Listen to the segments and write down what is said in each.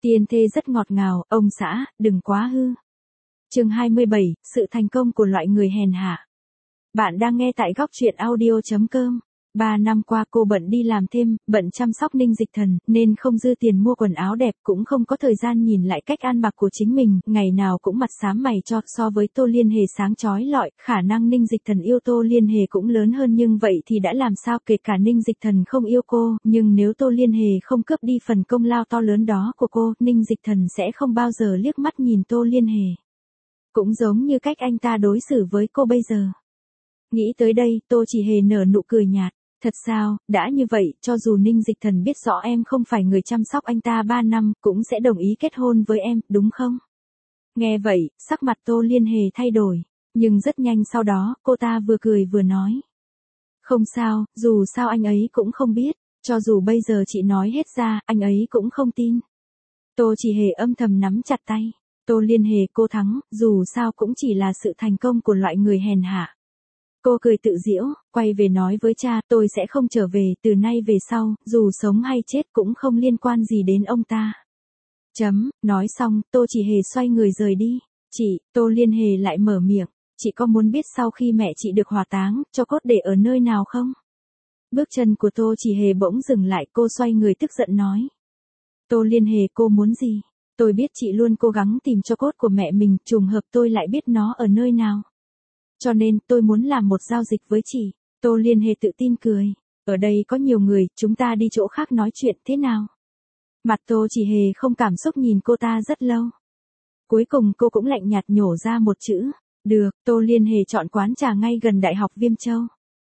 Tiên thê rất ngọt ngào, ông xã, đừng quá hư. Chương 27, sự thành công của loại người hèn hạ. Bạn đang nghe tại góc truyện audio.com. 3 năm qua cô bận đi làm thêm, bận chăm sóc Ninh Dịch Thần, nên không dư tiền mua quần áo đẹp, cũng không có thời gian nhìn lại cách ăn mặc của chính mình, ngày nào cũng mặt xám mày cho. So với Tô Liên Hề sáng chói lọi, khả năng Ninh Dịch Thần yêu Tô Liên Hề cũng lớn hơn, nhưng vậy thì đã làm sao, kể cả Ninh Dịch Thần không yêu cô, nhưng nếu Tô Liên Hề không cướp đi phần công lao to lớn đó của cô, Ninh Dịch Thần sẽ không bao giờ liếc mắt nhìn Tô Liên Hề. Cũng giống như cách anh ta đối xử với cô bây giờ. Nghĩ tới đây, Tô Chỉ Hề nở nụ cười nhạt. Thật sao, đã như vậy, cho dù Ninh Dịch Thần biết rõ em không phải người chăm sóc anh ta 3 năm, cũng sẽ đồng ý kết hôn với em, đúng không? Nghe vậy, sắc mặt Tô Liên Hề thay đổi, nhưng rất nhanh sau đó, cô ta vừa cười vừa nói. Không sao, dù sao anh ấy cũng không biết, cho dù bây giờ chị nói hết ra, anh ấy cũng không tin. Tô Chỉ Hề âm thầm nắm chặt tay. Tô Liên Hề, cô thắng, dù sao cũng chỉ là sự thành công của loại người hèn hạ. Cô cười tự giễu, quay về nói với cha, tôi sẽ không trở về, từ nay về sau, dù sống hay chết cũng không liên quan gì đến ông ta. Nói xong, Tô Chỉ Hề xoay người rời đi. Chị, Tô Liên Hề lại mở miệng, chị có muốn biết sau khi mẹ chị được hỏa táng, cho cốt để ở nơi nào không? Bước chân của Tô Chỉ Hề bỗng dừng lại, cô xoay người tức giận nói. Tô Liên Hề, cô muốn gì? Tôi biết chị luôn cố gắng tìm cho cốt của mẹ mình, trùng hợp tôi lại biết nó ở nơi nào. Cho nên, tôi muốn làm một giao dịch với chị. Tô Liên Hề tự tin cười. Ở đây có nhiều người, chúng ta đi chỗ khác nói chuyện, thế nào? Mặt Tô Chỉ Hề không cảm xúc nhìn cô ta rất lâu. Cuối cùng cô cũng lạnh nhạt nhổ ra một chữ. Được, Tô Liên Hề chọn quán trà ngay gần Đại học Viêm Châu.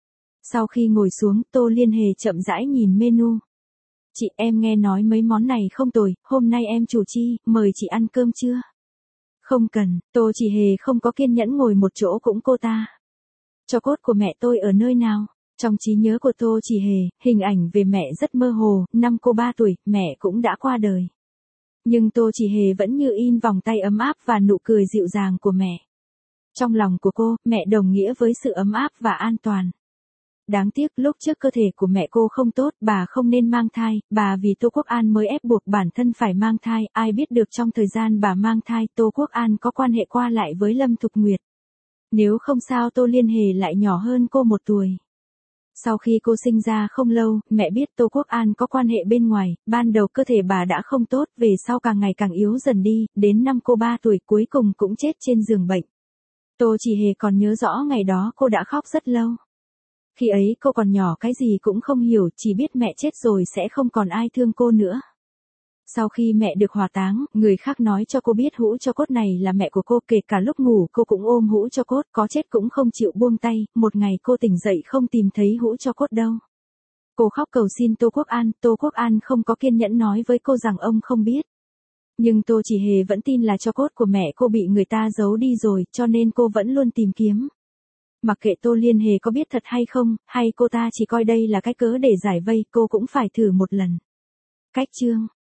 Sau khi ngồi xuống, Tô Liên Hề chậm rãi nhìn menu. Chị, em nghe nói mấy món này không tồi, hôm nay em chủ chi, mời chị ăn cơm chưa? Không cần, Tô Chỉ Hề không có kiên nhẫn ngồi một chỗ cũng cô ta. Cho cốt của mẹ tôi ở nơi nào? Trong trí nhớ của Tô Chỉ Hề, hình ảnh về mẹ rất mơ hồ, năm cô 3 tuổi, mẹ cũng đã qua đời. Nhưng Tô Chỉ Hề vẫn như in vòng tay ấm áp và nụ cười dịu dàng của mẹ. Trong lòng của cô, mẹ đồng nghĩa với sự ấm áp và an toàn. Đáng tiếc lúc trước cơ thể của mẹ cô không tốt, bà không nên mang thai, bà vì Tô Quốc An mới ép buộc bản thân phải mang thai, ai biết được trong thời gian bà mang thai, Tô Quốc An có quan hệ qua lại với Lâm Thục Nguyệt. Nếu không sao Tô Liên Hề lại nhỏ hơn cô 1 tuổi. Sau khi cô sinh ra không lâu, mẹ biết Tô Quốc An có quan hệ bên ngoài, ban đầu cơ thể bà đã không tốt, về sau càng ngày càng yếu dần đi, đến năm cô 3 tuổi cuối cùng cũng chết trên giường bệnh. Tô Chỉ Hề còn nhớ rõ ngày đó cô đã khóc rất lâu. Khi ấy cô còn nhỏ, cái gì cũng không hiểu, chỉ biết mẹ chết rồi sẽ không còn ai thương cô nữa. Sau khi mẹ được hỏa táng, người khác nói cho cô biết hũ cho cốt này là mẹ của cô, kể cả lúc ngủ cô cũng ôm hũ cho cốt, có chết cũng không chịu buông tay, một ngày cô tỉnh dậy không tìm thấy hũ cho cốt đâu. Cô khóc cầu xin Tô Quốc An không có kiên nhẫn nói với cô rằng ông không biết. Nhưng Tô Chỉ Hề vẫn tin là cho cốt của mẹ cô bị người ta giấu đi rồi, cho nên cô vẫn luôn tìm kiếm. Mặc kệ Tô Liên Hề có biết thật hay không, hay cô ta chỉ coi đây là cái cớ để giải vây, cô cũng phải thử một lần. Cách chương